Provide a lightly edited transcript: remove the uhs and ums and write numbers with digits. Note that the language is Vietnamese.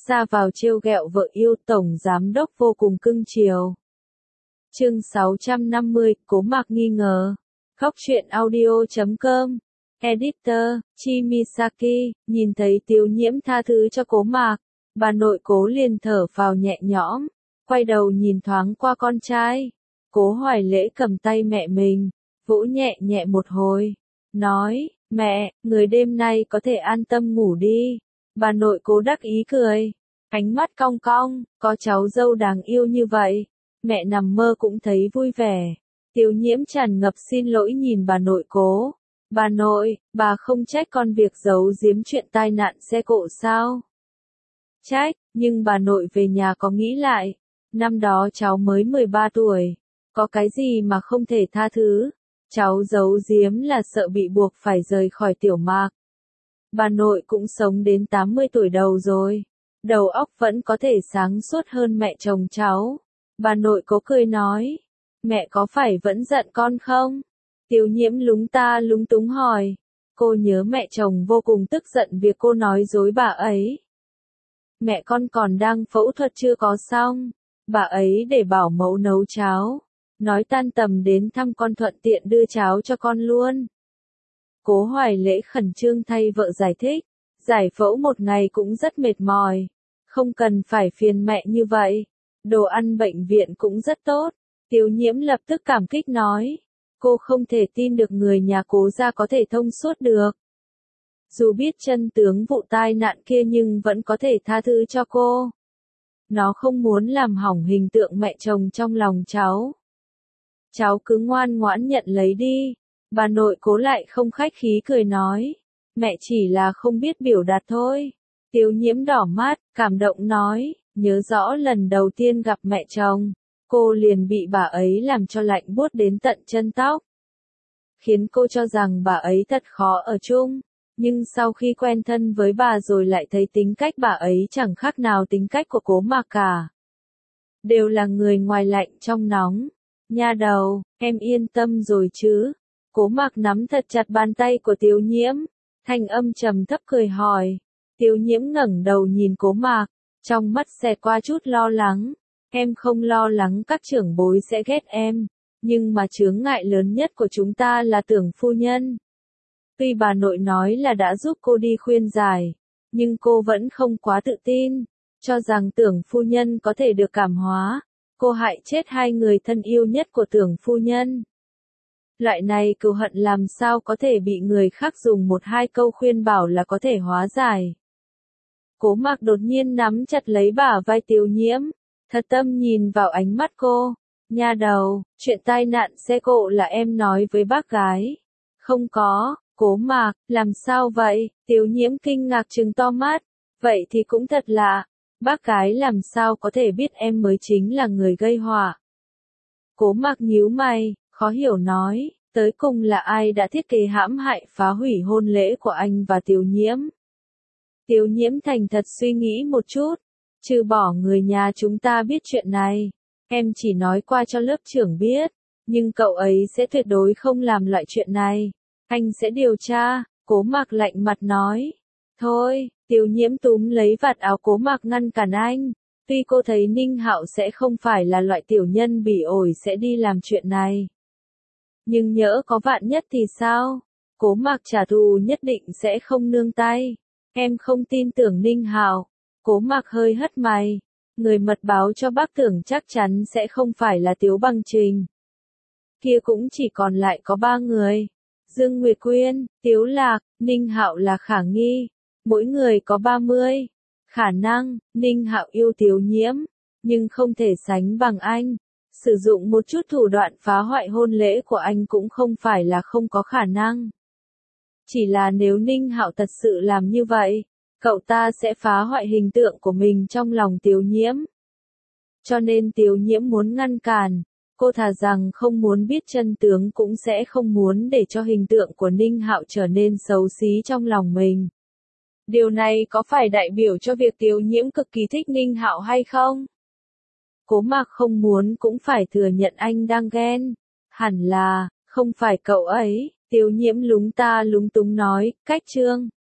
ra vào trêu ghẹo vợ yêu, tổng giám đốc vô cùng cưng chiều. Chương 650, Cố Mạc nghi ngờ. Góc truyện audio.com. Editor, Chimisaki, nhìn thấy Tiếu Nhiễm tha thứ cho Cố Mạc, bà nội Cố liền thở phào nhẹ nhõm, quay đầu nhìn thoáng qua con trai. Cố Hoài Lễ cầm tay mẹ mình, vỗ nhẹ nhẹ một hồi, nói, mẹ, người đêm nay có thể an tâm ngủ đi. Bà nội Cố đắc ý cười, ánh mắt cong cong, có cháu dâu đáng yêu như vậy, mẹ nằm mơ cũng thấy vui vẻ. Tiếu Nhiễm tràn ngập xin lỗi nhìn bà nội Cố. Bà nội, bà không trách con việc giấu giếm chuyện tai nạn xe cộ sao? Trách, nhưng bà nội về nhà có nghĩ lại, năm đó cháu mới 13 tuổi, có cái gì mà không thể tha thứ, cháu giấu giếm là sợ bị buộc phải rời khỏi Tiểu Mạc. Bà nội cũng sống đến 80 tuổi đầu rồi, đầu óc vẫn có thể sáng suốt hơn mẹ chồng cháu. Bà nội Cố cười nói, mẹ có phải vẫn giận con không? Tiếu Nhiễm lúng ta lúng túng hỏi, cô nhớ mẹ chồng vô cùng tức giận việc cô nói dối bà ấy. Mẹ con còn đang phẫu thuật chưa có xong, bà ấy để bảo mẫu nấu cháo, nói tan tầm đến thăm con thuận tiện đưa cháo cho con luôn. Cố Hoài Lễ khẩn trương thay vợ giải thích, giải phẫu một ngày cũng rất mệt mỏi, không cần phải phiền mẹ như vậy, đồ ăn bệnh viện cũng rất tốt. Tiếu Nhiễm lập tức cảm kích nói, cô không thể tin được người nhà Cố gia có thể thông suốt được. Dù biết chân tướng vụ tai nạn kia nhưng vẫn có thể tha thứ cho cô. Nó không muốn làm hỏng hình tượng mẹ chồng trong lòng cháu. Cháu cứ ngoan ngoãn nhận lấy đi. Bà nội Cố lại không khách khí cười nói, mẹ chỉ là không biết biểu đạt thôi. Tiếu Nhiễm đỏ mắt, cảm động nói, nhớ rõ lần đầu tiên gặp mẹ chồng, cô liền bị bà ấy làm cho lạnh buốt đến tận chân tóc. Khiến cô cho rằng bà ấy thật khó ở chung, nhưng sau khi quen thân với bà rồi lại thấy tính cách bà ấy chẳng khác nào tính cách của Cố Mạc cả. Đều là người ngoài lạnh trong nóng. Nha đầu, em yên tâm rồi chứ? Cố Mạc nắm thật chặt bàn tay của Tiếu Nhiễm, thanh âm trầm thấp cười hỏi. Tiếu Nhiễm ngẩng đầu nhìn Cố Mạc, trong mắt xẹt qua chút lo lắng. Em không lo lắng các trưởng bối sẽ ghét em, nhưng mà chướng ngại lớn nhất của chúng ta là Tưởng phu nhân. Tuy bà nội nói là đã giúp cô đi khuyên giải, nhưng cô vẫn không quá tự tin, cho rằng Tưởng phu nhân có thể được cảm hóa. Cô hại chết hai người thân yêu nhất của Tưởng phu nhân. Loại này cừu hận làm sao có thể bị người khác dùng một hai câu khuyên bảo là có thể hóa giải. Cố Mạc đột nhiên nắm chặt lấy bả vai Tiếu Nhiễm, thật tâm nhìn vào ánh mắt cô. Nha đầu, chuyện tai nạn xe cộ là em nói với bác gái. Không có. Cố Mạc, làm sao vậy? Tiếu Nhiễm kinh ngạc trừng to mắt. Vậy thì cũng thật lạ. Bác gái làm sao có thể biết em mới chính là người gây họa? Cố Mạc nhíu mày, khó hiểu nói, tới cùng là ai đã thiết kế hãm hại phá hủy hôn lễ của anh và Tiếu Nhiễm? Tiếu Nhiễm thành thật suy nghĩ một chút, trừ bỏ người nhà chúng ta biết chuyện này, em chỉ nói qua cho lớp trưởng biết, nhưng cậu ấy sẽ tuyệt đối không làm loại chuyện này. Anh sẽ điều tra. Cố Mạc lạnh mặt nói. Thôi, Tiếu Nhiễm túm lấy vạt áo Cố Mạc ngăn cản anh. Tuy cô thấy Ninh Hạo sẽ không phải là loại tiểu nhân bỉ ổi sẽ đi làm chuyện này, nhưng nhỡ có vạn nhất thì sao? Cố Mạc trả thù nhất định sẽ không nương tay. Em không tin tưởng Ninh Hạo. Cố Mạc hơi hất mày. Người mật báo cho bác Tưởng chắc chắn sẽ không phải là Tiếu Bằng Trình. Kia cũng chỉ còn lại có 3 người. Dương Nguyệt Quyên, Tiếu Lạc, Ninh Hạo là khả nghi. Mỗi người có 30 khả năng. Ninh Hạo yêu Tiếu Nhiễm, nhưng không thể sánh bằng anh. Sử dụng một chút thủ đoạn phá hoại hôn lễ của anh cũng không phải là không có khả năng. Chỉ là nếu Ninh Hạo thật sự làm như vậy, cậu ta sẽ phá hoại hình tượng của mình trong lòng Tiếu Nhiễm. Cho nên Tiếu Nhiễm muốn ngăn cản. Cô thà rằng không muốn biết chân tướng cũng sẽ không muốn để cho hình tượng của Ninh Hạo trở nên xấu xí trong lòng mình. Điều này có phải đại biểu cho việc Tiếu Nhiễm cực kỳ thích Ninh Hạo hay không? Cố Mạc không muốn cũng phải thừa nhận anh đang ghen. Hẳn là, không phải cậu ấy. Tiếu Nhiễm lúng ta lúng túng nói, cách Trương.